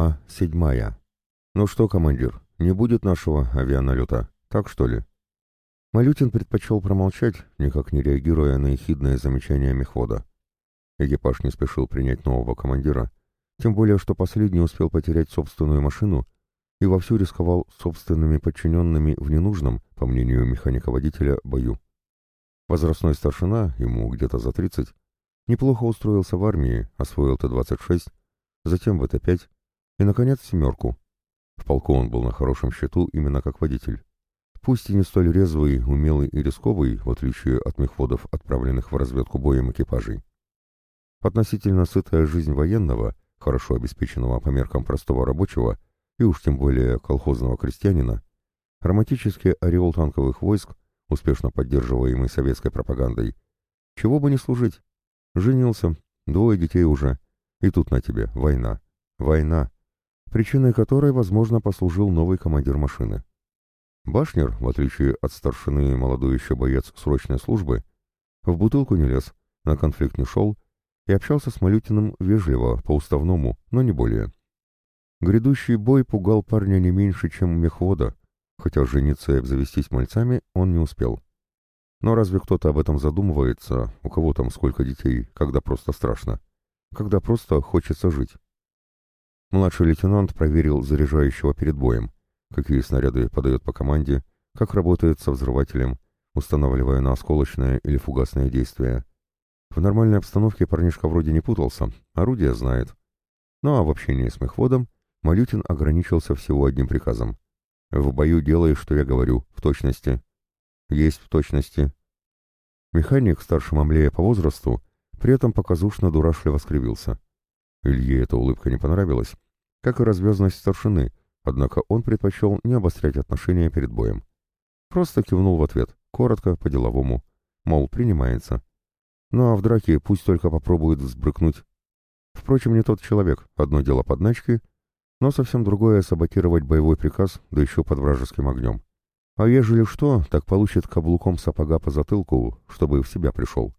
Глава 7. «Ну что, командир, не будет нашего авианалета, так что ли?» Малютин предпочел промолчать, никак не реагируя на ехидное замечание мехвода. Экипаж не спешил принять нового командира, тем более что последний успел потерять собственную машину и вовсю рисковал собственными подчиненными в ненужном, по мнению механика-водителя, бою. Возрастной старшина, ему где-то за 30, неплохо устроился в армии, освоил Т-26, затем ВТ-5 и, наконец, «семерку». В полку он был на хорошем счету именно как водитель. Пусть и не столь резвый, умелый и рисковый, в отличие от мехводов, отправленных в разведку боем экипажей. Относительно сытая жизнь военного, хорошо обеспеченного по меркам простого рабочего и уж тем более колхозного крестьянина, романтический ореол танковых войск, успешно поддерживаемый советской пропагандой, чего бы не служить. Женился, 2 детей уже, и тут на тебе война. Война, причиной которой, возможно, послужил новый командир машины. Башнер, в отличие от старшины молодой еще боец срочной службы, в бутылку не лез, на конфликт не шел и общался с Малютиным вежливо, по-уставному, но не более. Грядущий бой пугал парня не меньше, чем мехвода, хотя жениться и обзавестись мальцами он не успел. Но разве кто-то об этом задумывается, у кого там сколько детей, когда просто страшно, когда просто хочется жить? Младший лейтенант проверил заряжающего перед боем, какие снаряды подает по команде, как работает со взрывателем, устанавливая на осколочное или фугасное действие. В нормальной обстановке парнишка вроде не путался, орудие знает. Ну а в общении с мехводом Малютин ограничился всего одним приказом. «В бою делай, что я говорю, в точности». «Есть в точности». Механик, старше Мамлея по возрасту, при этом показушно дурашливо скривился. Илье эта улыбка не понравилась, как и развязность старшины, однако он предпочел не обострять отношения перед боем. Просто кивнул в ответ, коротко, по-деловому, мол, принимается. Ну а в драке пусть только попробует взбрыкнуть. Впрочем, не тот человек, одно дело подначки, но совсем другое саботировать боевой приказ, да еще под вражеским огнем. А ежели что, так получит каблуком сапога по затылку, чтобы в себя пришел.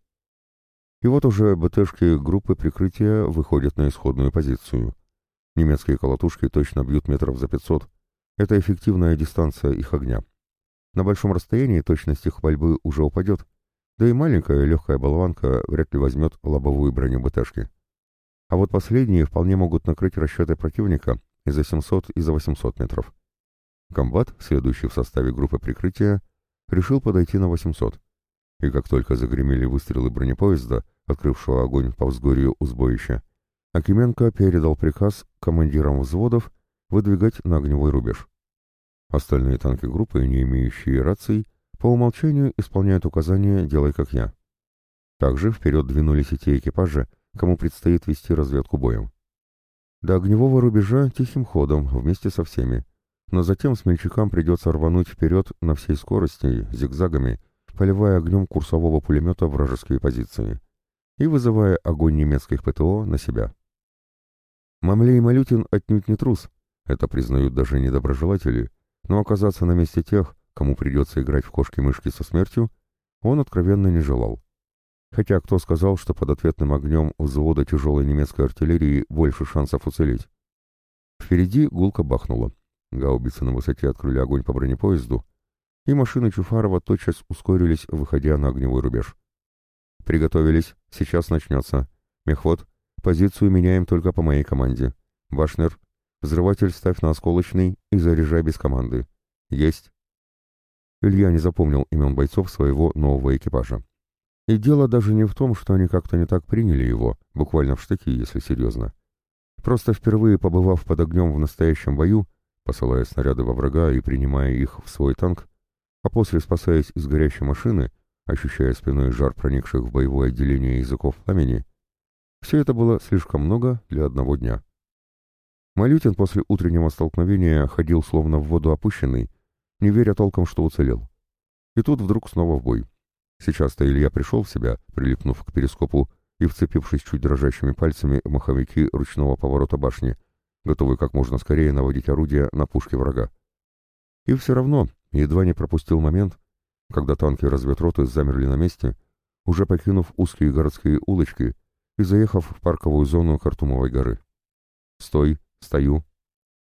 И вот уже БТшки группы прикрытия выходят на исходную позицию. Немецкие колотушки точно бьют метров за 500. Это эффективная дистанция их огня. На большом расстоянии точность их пальбы уже упадет, да и маленькая легкая болванка вряд ли возьмет лобовую броню БТшки. А вот последние вполне могут накрыть расчеты противника и за 700, и за 800 метров. Комбат, следующий в составе группы прикрытия, решил подойти на 800. И как только загремели выстрелы бронепоезда, открывшего огонь по взгорью у сбоища, Акименко передал приказ командирам взводов выдвигать на огневой рубеж. Остальные танки группы, не имеющие раций, по умолчанию исполняют указания «делай как я». Также вперед двинулись и те экипажи, кому предстоит вести разведку боем. До огневого рубежа тихим ходом, вместе со всеми, но затем смельчакам придется рвануть вперед на всей скорости, зигзагами, поливая огнем курсового пулемета вражеские позиции и вызывая огонь немецких ПТО на себя. Мамлей и Малютин отнюдь не трус, это признают даже недоброжелатели, но оказаться на месте тех, кому придется играть в кошки-мышки со смертью, он откровенно не желал. Хотя кто сказал, что под ответным огнем взвода тяжелой немецкой артиллерии больше шансов уцелеть? Впереди гулко бахнуло. Гаубицы на высоте открыли огонь по бронепоезду, и машины Чуфарова тотчас ускорились, выходя на огневой рубеж. «Приготовились, сейчас начнется. Мехвод, позицию меняем только по моей команде. Башнер, взрыватель ставь на осколочный и заряжай без команды. Есть!» Илья не запомнил имен бойцов своего нового экипажа. И дело даже не в том, что они как-то не так приняли его, буквально в штыки, если серьезно. Просто впервые побывав под огнем в настоящем бою, посылая снаряды во врага и принимая их в свой танк, а после спасаясь из горящей машины, ощущая спиной жар проникших в боевое отделение языков пламени, все это было слишком много для одного дня. Малютин после утреннего столкновения ходил словно в воду опущенный, не веря толком, что уцелел. И тут вдруг снова в бой. Сейчас-то Илья пришел в себя, прилипнув к перископу и вцепившись чуть дрожащими пальцами в маховики ручного поворота башни, готовый как можно скорее наводить орудие на пушки врага. И все равно едва не пропустил момент, когда танки разведроты замерли на месте, уже покинув узкие городские улочки и заехав в парковую зону Картумовой горы. «Стой! Стою!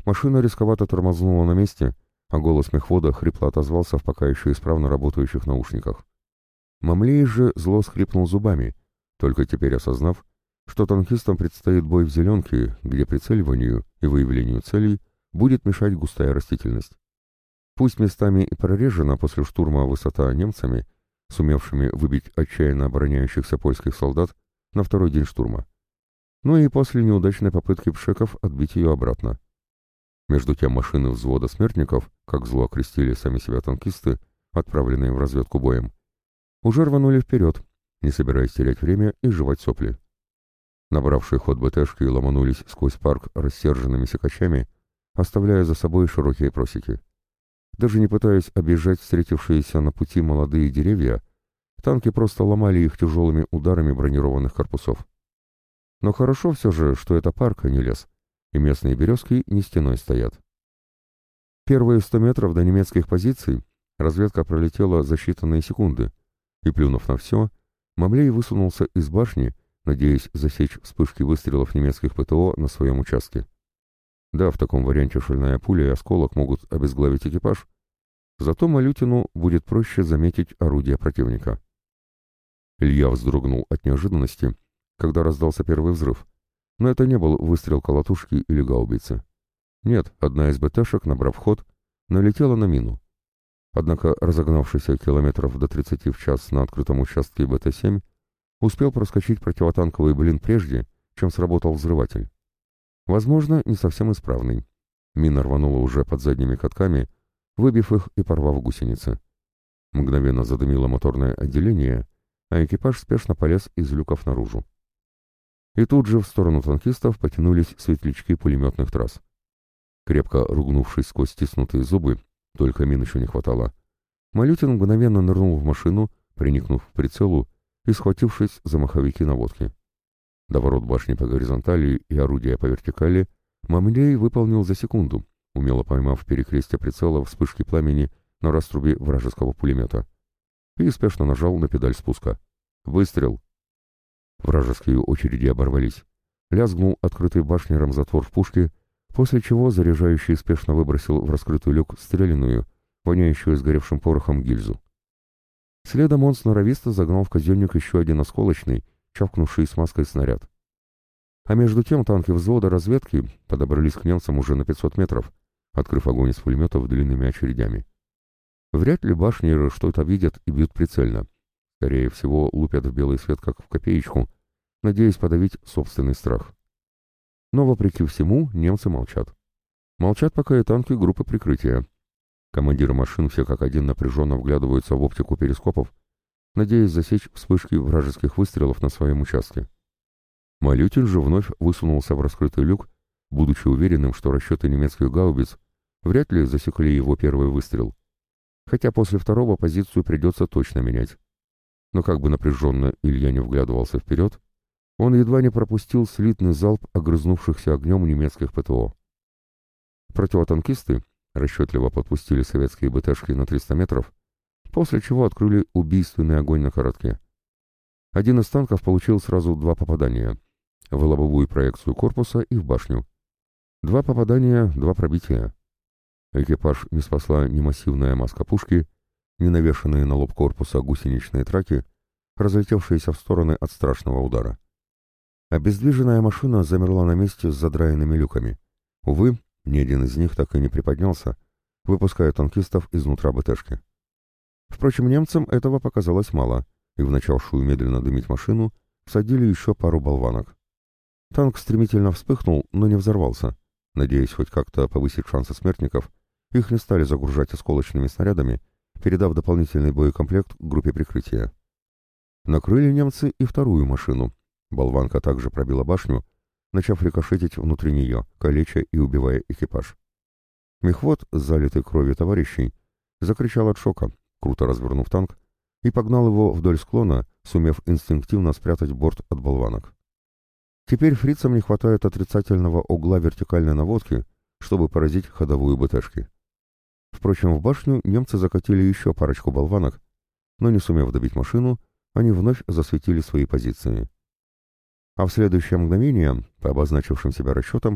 Машина рисковато тормознула на месте, а голос мехвода хрипло отозвался в пока еще исправно работающих наушниках. Мамлей же зло скрипнул зубами, только теперь осознав, что танкистам предстоит бой в зеленке, где прицеливанию и выявлению целей будет мешать густая растительность. Пусть местами и прорежена после штурма высота немцами, сумевшими выбить отчаянно обороняющихся польских солдат на второй день штурма, но и после неудачной попытки пшеков отбить ее обратно. Между тем машины взвода смертников, как зло окрестили сами себя танкисты, отправленные в разведку боем, уже рванули вперед, не собираясь терять время и жевать сопли. Набравшие ход БТшки ломанулись сквозь парк рассерженными секачами, оставляя за собой широкие просеки. Даже не пытаясь объезжать встретившиеся на пути молодые деревья, танки просто ломали их тяжелыми ударами бронированных корпусов. Но хорошо все же, что это парк, а не лес, и местные березки не стеной стоят. Первые 100 метров до немецких позиций разведка пролетела за считанные секунды, и, плюнув на все, Мамлей высунулся из башни, надеясь засечь вспышки выстрелов немецких ПТО на своем участке. Да, в таком варианте шальная пуля и осколок могут обезглавить экипаж, зато Малютину будет проще заметить орудие противника. Илья вздрогнул от неожиданности, когда раздался первый взрыв, но это не был выстрел колотушки или гаубицы. Нет, одна из БТшек, набрав ход, налетела на мину. Однако разогнавшийся километров до 30 в час на открытом участке БТ-7 успел проскочить противотанковый блин прежде, чем сработал взрыватель. Возможно, не совсем исправный. Мина рванула уже под задними катками, выбив их и порвав гусеницы. Мгновенно задымило моторное отделение, а экипаж спешно полез из люков наружу. И тут же в сторону танкистов потянулись светлячки пулеметных трасс. Крепко ругнувшись сквозь стиснутые зубы, только мин еще не хватало, Малютин мгновенно нырнул в машину, приникнув к прицелу и схватившись за маховики наводки. Доворот башни по горизонтали и орудия по вертикали Мамлей выполнил за секунду, умело поймав в перекрестие прицела вспышки пламени на раструбе вражеского пулемета, и спешно нажал на педаль спуска. Выстрел! Вражеские очереди оборвались. Лязгнул открытый башнером затвор в пушке, после чего заряжающий спешно выбросил в раскрытый люк стреляную, воняющую сгоревшим порохом гильзу. Следом он сноровисто загнал в казенник еще один осколочный, чавкнувший смазкой снаряд. А между тем танки взвода разведки подобрались к немцам уже на 500 метров, открыв огонь из пулеметов длинными очередями. Вряд ли башнеры что-то видят и бьют прицельно. Скорее всего, лупят в белый свет, как в копеечку, надеясь подавить собственный страх. Но, вопреки всему, немцы молчат. Молчат пока и танки группы прикрытия. Командиры машин все как один напряженно вглядываются в оптику перископов, надеясь засечь вспышки вражеских выстрелов на своем участке. Малютин же вновь высунулся в раскрытый люк, будучи уверенным, что расчеты немецких гаубиц вряд ли засекли его первый выстрел, хотя после второго позицию придется точно менять. Но как бы напряженно Илья не вглядывался вперед, он едва не пропустил слитный залп огрызнувшихся огнем немецких ПТО. Противотанкисты расчетливо подпустили советские БТшки на 300 метров, после чего открыли убийственный огонь на коротке. Один из танков получил сразу 2 попадания — в лобовую проекцию корпуса и в башню. 2 попадания, 2 пробития. Экипаж не спасла ни массивная маска пушки, ни навешанные на лоб корпуса гусеничные траки, разлетевшиеся в стороны от страшного удара. Обездвиженная машина замерла на месте с задраенными люками. Увы, ни один из них так и не приподнялся, выпуская танкистов изнутра БТшки. Впрочем, немцам этого показалось мало, и в начавшую медленно дымить машину всадили еще пару болванок. Танк стремительно вспыхнул, но не взорвался. Надеясь хоть как-то повысить шансы смертников, их не стали загружать осколочными снарядами, передав дополнительный боекомплект группе прикрытия. Накрыли немцы и вторую машину. Болванка также пробила башню, начав рикошетить внутри нее, калеча и убивая экипаж. Мехвод, залитый кровью товарищей, закричал от шока, круто развернув танк, и погнал его вдоль склона, сумев инстинктивно спрятать борт от болванок. Теперь фрицам не хватает отрицательного угла вертикальной наводки, чтобы поразить ходовую БТшки. Впрочем, в башню немцы закатили еще парочку болванок, но не сумев добить машину, они вновь засветили свои позиции. А в следующее мгновение, по обозначившим себя расчетам,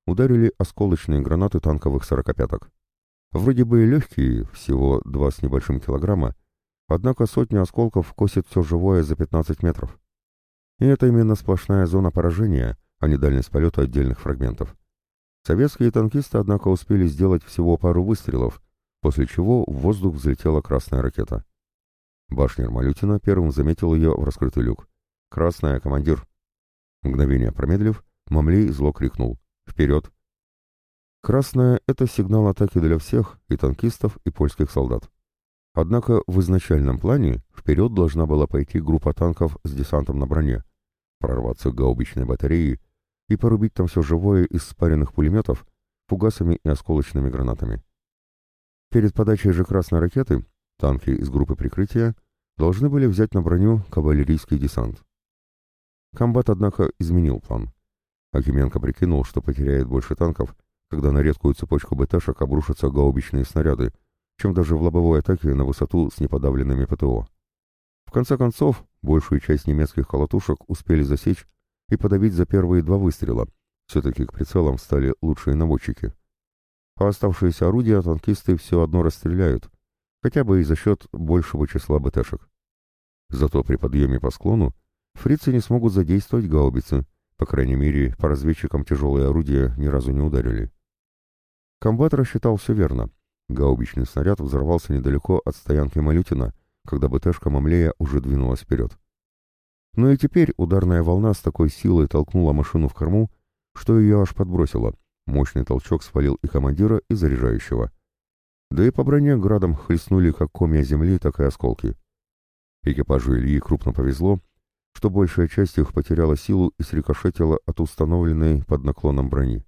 ударили осколочные гранаты танковых сорокопяток. Вроде бы и легкие, всего 2 с небольшим килограмма, однако сотни осколков косит все живое за 15 метров. И это именно сплошная зона поражения, а не дальность полета отдельных фрагментов. Советские танкисты, однако, успели сделать всего пару выстрелов, после чего в воздух взлетела красная ракета. Башнер Малютина первым заметил ее в раскрытый люк. «Красная, командир!» Мгновение промедлив, Мамлей зло крикнул: «Вперед!» Красная — это сигнал атаки для всех, и танкистов, и польских солдат. Однако в изначальном плане вперед должна была пойти группа танков с десантом на броне, прорваться к гаубичной батарее и порубить там все живое из спаренных пулеметов фугасами и осколочными гранатами. Перед подачей же красной ракеты танки из группы прикрытия должны были взять на броню кавалерийский десант. Комбат, однако, изменил план. Акименко прикинул, что потеряет больше танков, когда на редкую цепочку БТшек обрушатся гаубичные снаряды, чем даже в лобовой атаке на высоту с неподавленными ПТО. В конце концов, большую часть немецких колотушек успели засечь и подавить за первые 2 выстрела. Все-таки к прицелам стали лучшие наводчики. А оставшиеся орудия танкисты все одно расстреляют, хотя бы и за счет большего числа БТшек. Зато при подъеме по склону фрицы не смогут задействовать гаубицы, по крайней мере, по разведчикам тяжелые орудия ни разу не ударили. Комбат рассчитал все верно. Гаубичный снаряд взорвался недалеко от стоянки Малютина, когда БТшка Мамлея уже двинулась вперед. Но и теперь ударная волна с такой силой толкнула машину в корму, что ее аж подбросило. Мощный толчок свалил и командира, и заряжающего. Да и по броне градом хлестнули как комья земли, так и осколки. Экипажу Ильи крупно повезло, что большая часть их потеряла силу и срикошетила от установленной под наклоном брони.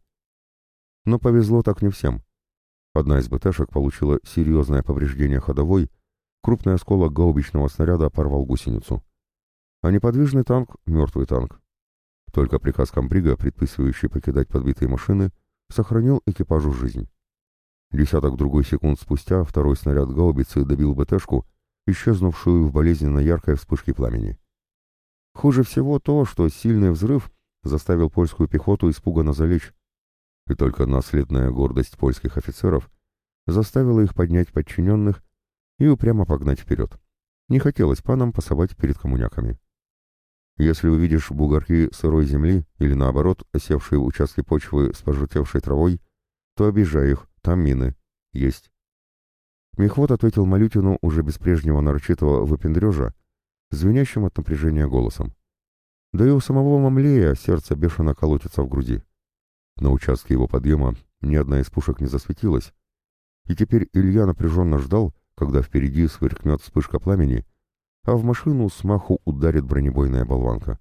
Но повезло так не всем. Одна из БТшек получила серьезное повреждение ходовой, крупный осколок гаубичного снаряда порвал гусеницу. А неподвижный танк — мертвый танк. Только приказ комбрига, предписывающий покидать подбитые машины, сохранил экипажу жизнь. Десяток другой секунд спустя второй снаряд гаубицы добил БТшку, исчезнувшую в болезненно яркой вспышке пламени. Хуже всего то, что сильный взрыв заставил польскую пехоту испуганно залечь, и только наследная гордость польских офицеров заставила их поднять подчиненных и упрямо погнать вперед. Не хотелось панам пасовать перед коммуняками. Если увидишь бугорки сырой земли или, наоборот, осевшие участки почвы с пожелтевшей травой, то объезжай их, там мины. Есть. Мехвод ответил Малютину уже без прежнего нарочитого выпендрежа, звенящим от напряжения голосом. Да и у самого Мамлея сердце бешено колотится в груди. На участке его подъема ни одна из пушек не засветилась, и теперь Илья напряженно ждал, когда впереди сверкнет вспышка пламени, а в машину с маху ударит бронебойная болванка.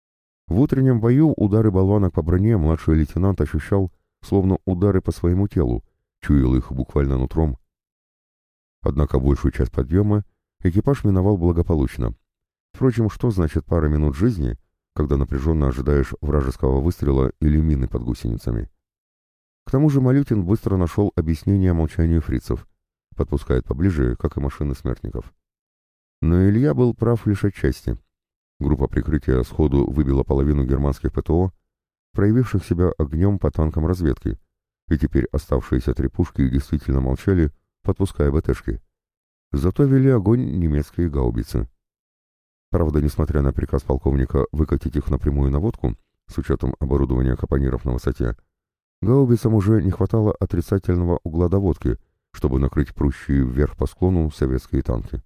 В утреннем бою удары болванок по броне младший лейтенант ощущал, словно удары по своему телу, чуял их буквально нутром. Однако большую часть подъема экипаж миновал благополучно. Впрочем, что значит пара минут жизни, когда напряженно ожидаешь вражеского выстрела или мины под гусеницами? К тому же Малютин быстро нашел объяснение молчанию фрицев, подпускает поближе, как и машины смертников. Но Илья был прав лишь отчасти. Группа прикрытия сходу выбила половину германских ПТО, проявивших себя огнем по танкам разведки, и теперь оставшиеся 3 пушки действительно молчали, подпуская БТшки. Зато вели огонь немецкие гаубицы. Правда, несмотря на приказ полковника выкатить их напрямую на водку, с учетом оборудования капониров на высоте, гаубицам уже не хватало отрицательного угла доводки, чтобы накрыть прущие вверх по склону советские танки.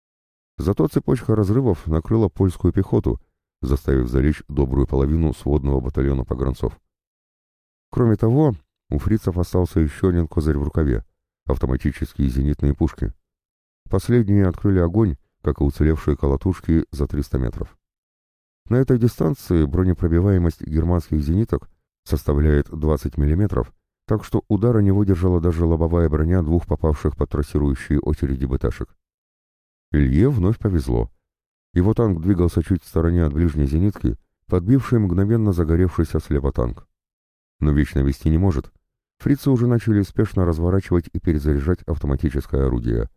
Зато цепочка разрывов накрыла польскую пехоту, заставив залечь добрую половину сводного батальона погранцов. Кроме того, у фрицев остался еще один козырь в рукаве — автоматические зенитные пушки. Последние открыли огонь, как и уцелевшие колотушки, за 300 метров. На этой дистанции бронепробиваемость германских зениток составляет 20 мм, так что удара не выдержала даже лобовая броня 2 попавших под трассирующие очереди БТшек. Илье вновь повезло. Его танк двигался чуть в стороне от ближней зенитки, подбивший мгновенно загоревшийся слева танк. Но вечно вести не может. Фрицы уже начали спешно разворачивать и перезаряжать автоматическое орудие.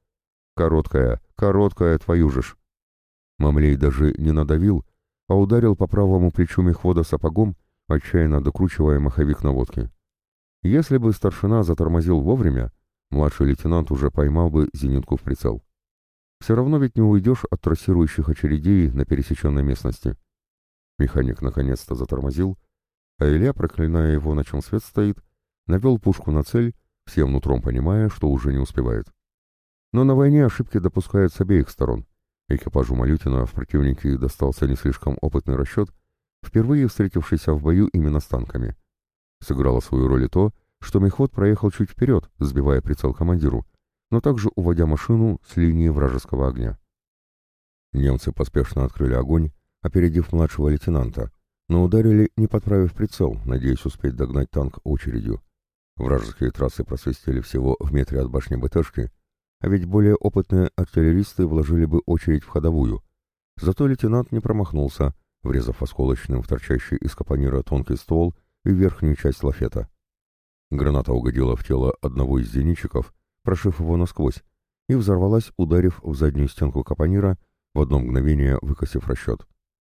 Короткая, твою же ж!» Мамлей даже не надавил, а ударил по правому плечу мехвода сапогом, отчаянно докручивая маховик наводки. Если бы старшина затормозил вовремя, младший лейтенант уже поймал бы зенитку в прицел. Все равно ведь не уйдешь от трассирующих очередей на пересеченной местности. Механик наконец-то затормозил, а Илья, проклиная его, на чем свет стоит, навел пушку на цель, всем нутром понимая, что уже не успевает. Но на войне ошибки допускают с обеих сторон. Экипажу Малютина в противнике достался не слишком опытный расчет, впервые встретившийся в бою именно с танками. Сыграло свою роль и то, что мехвод проехал чуть вперед, сбивая прицел командиру, но также уводя машину с линии вражеского огня. Немцы поспешно открыли огонь, опередив младшего лейтенанта, но ударили, не подправив прицел, надеясь успеть догнать танк очередью. Вражеские трассы просвистели всего в метре от башни БТшки, а ведь более опытные артиллеристы вложили бы очередь в ходовую. Зато лейтенант не промахнулся, врезав осколочным в торчащий из капонира тонкий ствол и верхнюю часть лафета. Граната угодила в тело одного из зенитчиков, прошив его насквозь, и взорвалась, ударив в заднюю стенку капонира, в одно мгновение выкосив расчет.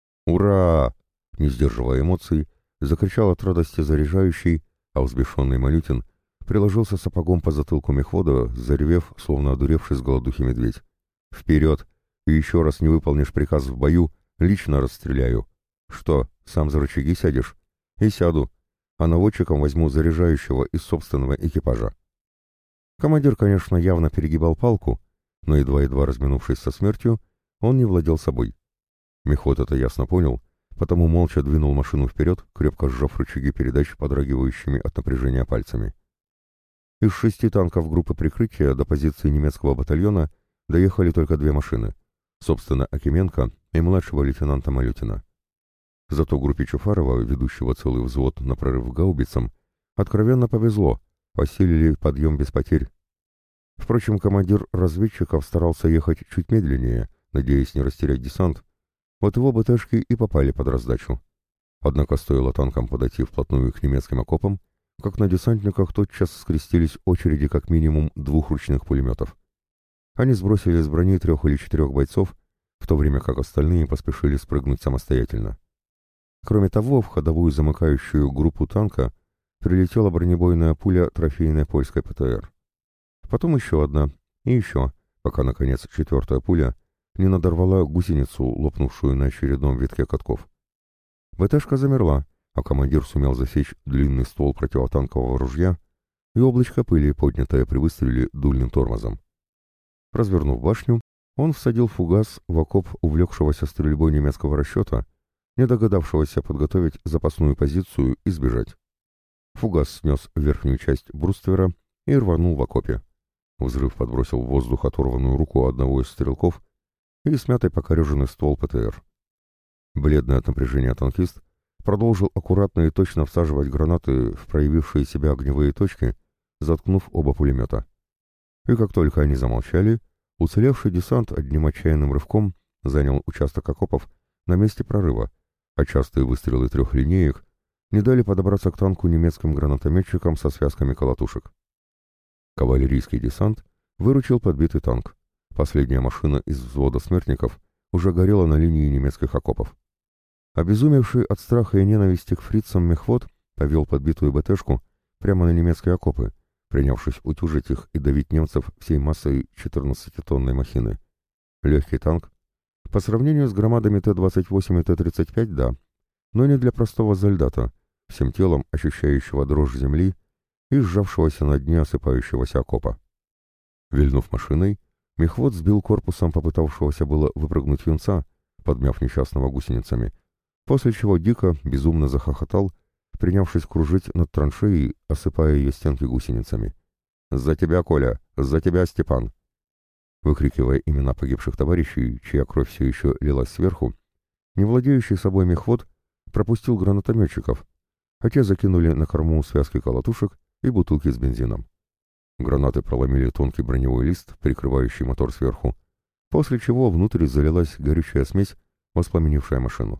«Ура!» — не сдерживая эмоций, закричал от радости заряжающий, а взбешенный Малютин приложился сапогом по затылку мехвода, заревев, словно одуревший с голодухи медведь. «Вперед! И еще раз не выполнишь приказ в бою, лично расстреляю. Что, сам за рычаги сядешь? И сяду, а наводчиком возьму заряжающего из собственного экипажа». Командир, конечно, явно перегибал палку, но едва-едва разминувшись со смертью, он не владел собой. Мехвод это ясно понял, потому молча двинул машину вперед, крепко сжав рычаги передач подрагивающими от напряжения пальцами. Из 6 танков группы прикрытия до позиции немецкого батальона доехали только 2 машины, собственно, Акименко и младшего лейтенанта Малютина. Зато группе Чуфарова, ведущего целый взвод на прорыв к гаубицам, откровенно повезло, посилили подъем без потерь. Впрочем, командир разведчиков старался ехать чуть медленнее, надеясь не растерять десант, вот его БТшки и попали под раздачу. Однако стоило танкам подойти вплотную к немецким окопам, как на десантниках тотчас скрестились очереди как минимум 2 ручных пулеметов. Они сбросили с брони 3 или 4 бойцов, в то время как остальные поспешили спрыгнуть самостоятельно. Кроме того, в ходовую замыкающую группу танка прилетела бронебойная пуля трофейной польской ПТР. Потом еще одна, и еще, пока, наконец, 4-я пуля не надорвала гусеницу, лопнувшую на очередном витке катков. БТшка замерла, а командир сумел засечь длинный ствол противотанкового ружья и облачко пыли, поднятое при выстреле дульным тормозом. Развернув башню, он всадил фугас в окоп увлекшегося стрельбой немецкого расчета, не догадавшегося подготовить запасную позицию и сбежать. Фугас снес верхнюю часть бруствера и рванул в окопе. Взрыв подбросил в воздух оторванную руку одного из стрелков и смятый покореженный ствол ПТР. Бледный от напряжения танкист продолжил аккуратно и точно всаживать гранаты в проявившие себя огневые точки, заткнув оба пулемета. И как только они замолчали, уцелевший десант одним отчаянным рывком занял участок окопов на месте прорыва, а частые выстрелы 3 линеек не дали подобраться к танку немецким гранатометчикам со связками колотушек. Кавалерийский десант выручил подбитый танк. Последняя машина из взвода смертников уже горела на линии немецких окопов. Обезумевший от страха и ненависти к фрицам мехвод повел подбитую БТшку прямо на немецкие окопы, принявшись утюжить их и давить немцев всей массой 14-тонной махины. Легкий танк. По сравнению с громадами Т-28 и Т-35, да, но не для простого солдата, всем телом ощущающего дрожь земли и сжавшегося на дне осыпающегося окопа. Вильнув машиной, мехвод сбил корпусом попытавшегося было выпрыгнуть юнца, подмяв несчастного гусеницами, после чего дико, безумно захохотал, принявшись кружить над траншеей, осыпая ее стенки гусеницами. «За тебя, Коля! За тебя, Степан!» Выкрикивая имена погибших товарищей, чья кровь все еще лилась сверху, не владеющий собой мехвод пропустил гранатометчиков, а те закинули на корму связки колотушек и бутылки с бензином. Гранаты проломили тонкий броневой лист, прикрывающий мотор сверху, после чего внутрь залилась горючая смесь, воспламенившая машину.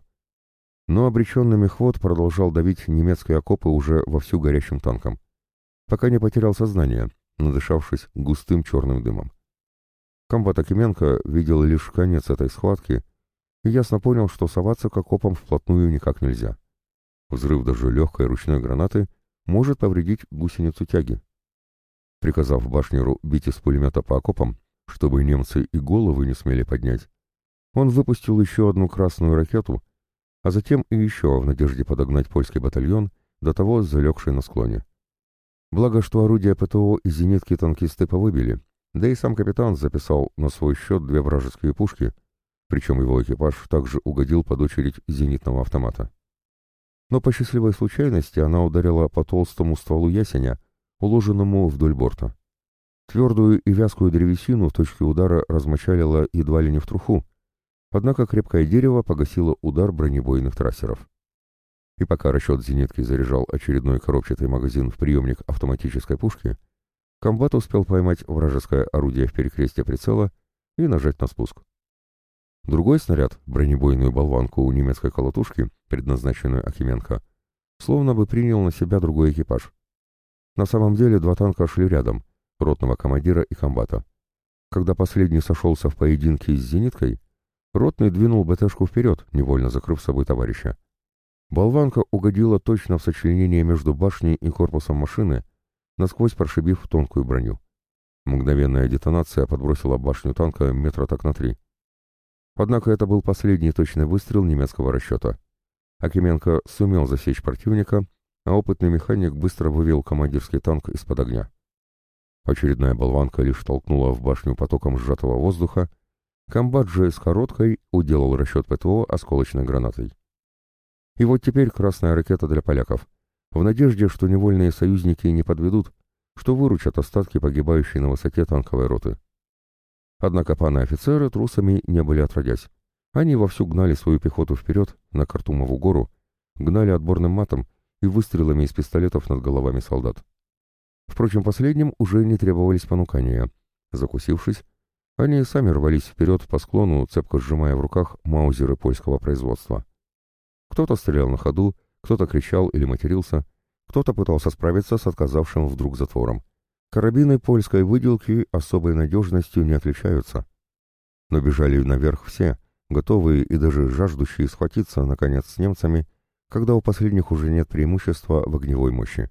Но обреченный мехвод продолжал давить немецкие окопы уже вовсю горящим танком, пока не потерял сознание, надышавшись густым черным дымом. Комбат Акименко видел лишь конец этой схватки и ясно понял, что соваться к окопам вплотную никак нельзя. Взрыв даже легкой ручной гранаты может повредить гусеницу тяги. Приказав башнеру бить из пулемета по окопам, чтобы немцы и головы не смели поднять, он выпустил еще одну красную ракету, а затем и еще в надежде подогнать польский батальон, до того залегший на склоне. Благо, что орудия ПТО и зенитки танкисты повыбили, да и сам капитан записал на свой счет 2 вражеские пушки, причем его экипаж также угодил под очередь зенитного автомата. Но по счастливой случайности она ударила по толстому стволу ясеня, уложенному вдоль борта. Твердую и вязкую древесину в точке удара размочалило едва ли не в труху, однако крепкое дерево погасило удар бронебойных трассеров. И пока расчет зенитки заряжал очередной коробчатый магазин в приемник автоматической пушки, комбат успел поймать вражеское орудие в перекрестие прицела и нажать на спуск. Другой снаряд, бронебойную болванку у немецкой колотушки, предназначенную Акименко, словно бы принял на себя другой экипаж. На самом деле 2 танка шли рядом, ротного командира и комбата. Когда последний сошелся в поединке с зениткой, ротный двинул БТшку вперед, невольно закрыв собой товарища. Болванка угодила точно в сочленение между башней и корпусом машины, насквозь прошибив тонкую броню. Мгновенная детонация подбросила башню танка метра так на 3. Однако это был последний точный выстрел немецкого расчета. Акименко сумел засечь противника, а опытный механик быстро вывел командирский танк из-под огня. Очередная болванка лишь толкнула в башню потоком сжатого воздуха, комбат же с короткой уделал расчет ПТО осколочной гранатой. И вот теперь красная ракета для поляков, в надежде, что невольные союзники не подведут, что выручат остатки погибающей на высоте танковой роты. Однако паны-офицеры трусами не были отродясь. Они вовсю гнали свою пехоту вперед, на Картумову гору, гнали отборным матом и выстрелами из пистолетов над головами солдат. Впрочем, последним уже не требовались понукания. Закусившись, они сами рвались вперед по склону, цепко сжимая в руках маузеры польского производства. Кто-то стрелял на ходу, кто-то кричал или матерился, кто-то пытался справиться с отказавшим вдруг затвором. Карабины польской выделки особой надежностью не отличаются. Но бежали наверх все, готовые и даже жаждущие схватиться, наконец, с немцами, когда у последних уже нет преимущества в огневой мощи.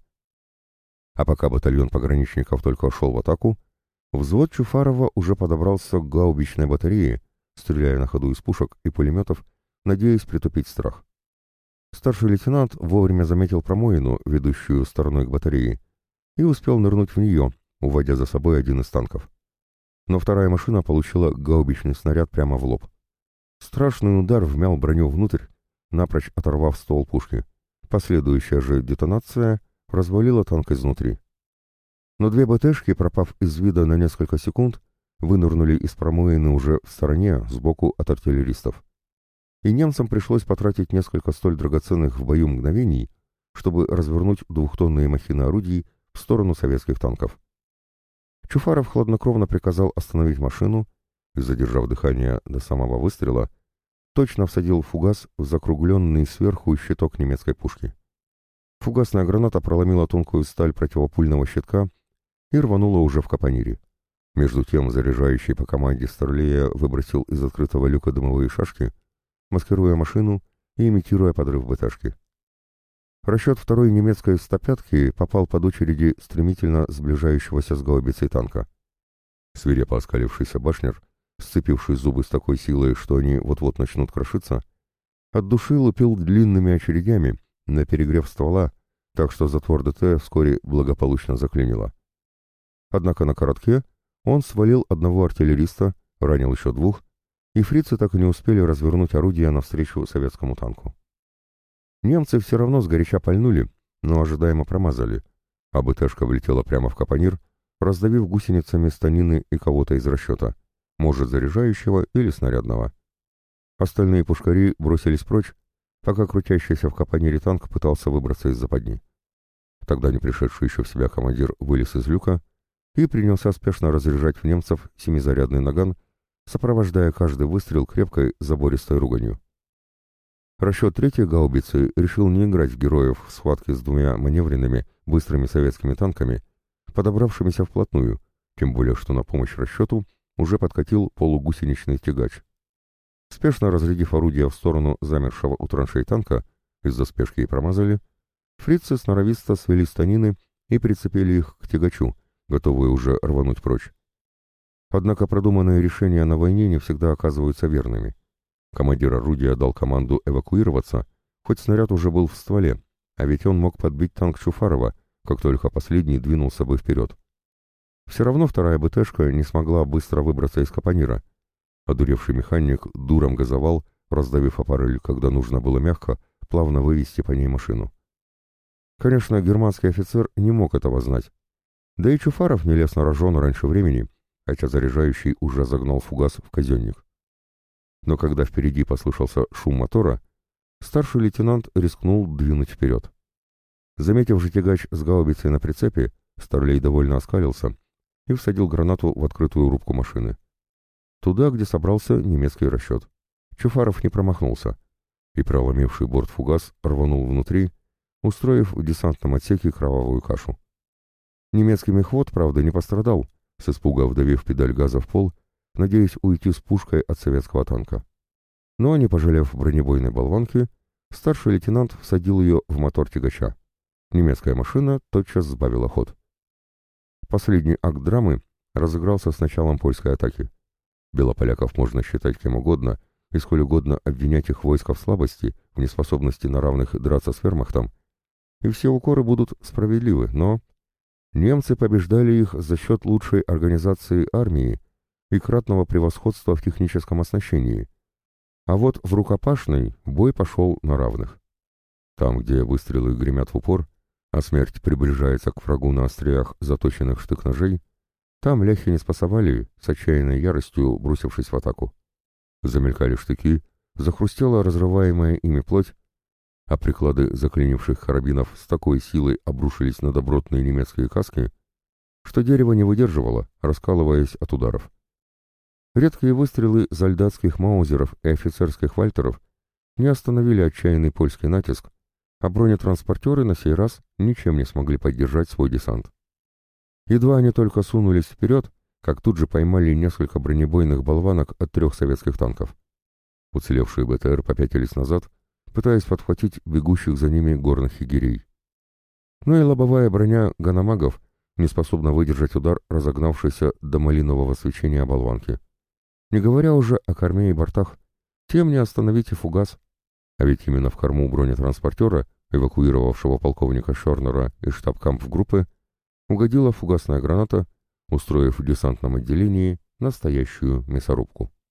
А пока батальон пограничников только шел в атаку, взвод Чуфарова уже подобрался к гаубичной батарее, стреляя на ходу из пушек и пулеметов, надеясь притупить страх. Старший лейтенант вовремя заметил промоину, ведущую стороной к батарее, и успел нырнуть в нее, уводя за собой один из танков. Но вторая машина получила гаубичный снаряд прямо в лоб. Страшный удар вмял броню внутрь, напрочь оторвав ствол пушки. Последующая же детонация развалила танк изнутри. Но 2 БТшки, пропав из вида на несколько секунд, вынырнули из промоины уже в стороне, сбоку от артиллеристов. И немцам пришлось потратить несколько столь драгоценных в бою мгновений, чтобы развернуть 2-тонные махины орудий в сторону советских танков. Чуфаров хладнокровно приказал остановить машину и, задержав дыхание до самого выстрела, точно всадил фугас в закругленный сверху щиток немецкой пушки. Фугасная граната проломила тонкую сталь противопульного щитка и рванула уже в капонире. Между тем заряжающий по команде Старлея выбросил из открытого люка дымовые шашки, маскируя машину и имитируя подрыв БТшки. Расчет второй немецкой 105-ки попал под очереди стремительно сближающегося с гаубицей танка. Свирепо оскалившийся башнер, сцепивший зубы с такой силой, что они вот-вот начнут крошиться, от души лупил длинными очередями на перегрев ствола, так что затвор ДТ вскоре благополучно заклинило. Однако на коротке он свалил одного артиллериста, ранил еще 2, и фрицы так и не успели развернуть орудие навстречу советскому танку. Немцы все равно сгоряча пальнули, но ожидаемо промазали, а БТшка влетела прямо в капонир, раздавив гусеницами станины и кого-то из расчета, может заряжающего или снарядного. Остальные пушкари бросились прочь, пока крутящийся в капонире танк пытался выбраться из западни. Тогда не пришедший еще в себя командир вылез из люка и принялся спешно разряжать в немцев 7-зарядный наган, сопровождая каждый выстрел крепкой забористой руганью. Расчет 3-й гаубицы решил не играть в героев в схватке с 2 маневренными, быстрыми советскими танками, подобравшимися вплотную, тем более что на помощь расчету уже подкатил полугусеничный тягач. Спешно разрядив орудие в сторону замершего у траншей танка, из-за спешки и промазали, Фрицы сноровисто свели станины и прицепили их к тягачу, готовые уже рвануть прочь. Однако продуманные решения на войне не всегда оказываются верными. Командир орудия дал команду эвакуироваться, хоть снаряд уже был в стволе, а ведь он мог подбить танк Чуфарова, как только последний двинулся бы вперед. Все равно вторая БТшка не смогла быстро выбраться из капонира. Одуревший механик дуром газовал, раздавив аппарель, когда нужно было мягко, плавно вывести по ней машину. Конечно, германский офицер не мог этого знать. Да и Чуфаров не лез на рожон раньше времени, хотя заряжающий уже загнал фугас в казенник. Но когда впереди послышался шум мотора, старший лейтенант рискнул двинуть вперед. Заметив же тягач с гаубицей на прицепе, Старлей довольно оскалился и всадил гранату в открытую рубку машины. Туда, где собрался немецкий расчет. Чуфаров не промахнулся, и проломивший борт фугас рванул внутри, устроив в десантном отсеке кровавую кашу. Немецкий мехвод, правда, не пострадал, с испуга вдавив педаль газа в пол, надеясь уйти с пушкой от советского танка. Но, не пожалев бронебойной болванки, старший лейтенант всадил ее в мотор тягача. Немецкая машина тотчас сбавила ход. Последний акт драмы разыгрался с началом польской атаки. Белополяков можно считать кем угодно, и сколь угодно обвинять их войска в слабости, в неспособности на равных драться с вермахтом, и все укоры будут справедливы, но немцы побеждали их за счет лучшей организации армии и кратного превосходства в техническом оснащении. А вот в рукопашной бой пошел на равных. Там, где выстрелы гремят в упор, а смерть приближается к врагу на остриях заточенных штык-ножей, там ляхи не спасовали, с отчаянной яростью бросившись в атаку. Замелькали штыки, захрустела разрываемая ими плоть, а приклады заклинивших карабинов с такой силой обрушились на добротные немецкие каски, что дерево не выдерживало, раскалываясь от ударов. Редкие выстрелы зальдатских маузеров и офицерских вальтеров не остановили отчаянный польский натиск, а бронетранспортеры на сей раз ничем не смогли поддержать свой десант. Едва они только сунулись вперед, как тут же поймали несколько бронебойных болванок от 3 советских танков. Уцелевшие БТР попятились назад, пытаясь подхватить бегущих за ними горных егерей. Но и лобовая броня ганамагов не способна выдержать удар разогнавшейся до малинового свечения болванки. Не говоря уже о корме и бортах, тем не остановите фугас. А ведь именно в корму бронетранспортера, эвакуировавшего полковника Шернера из штаб-кампф-группы, угодила фугасная граната, устроив в десантном отделении настоящую мясорубку.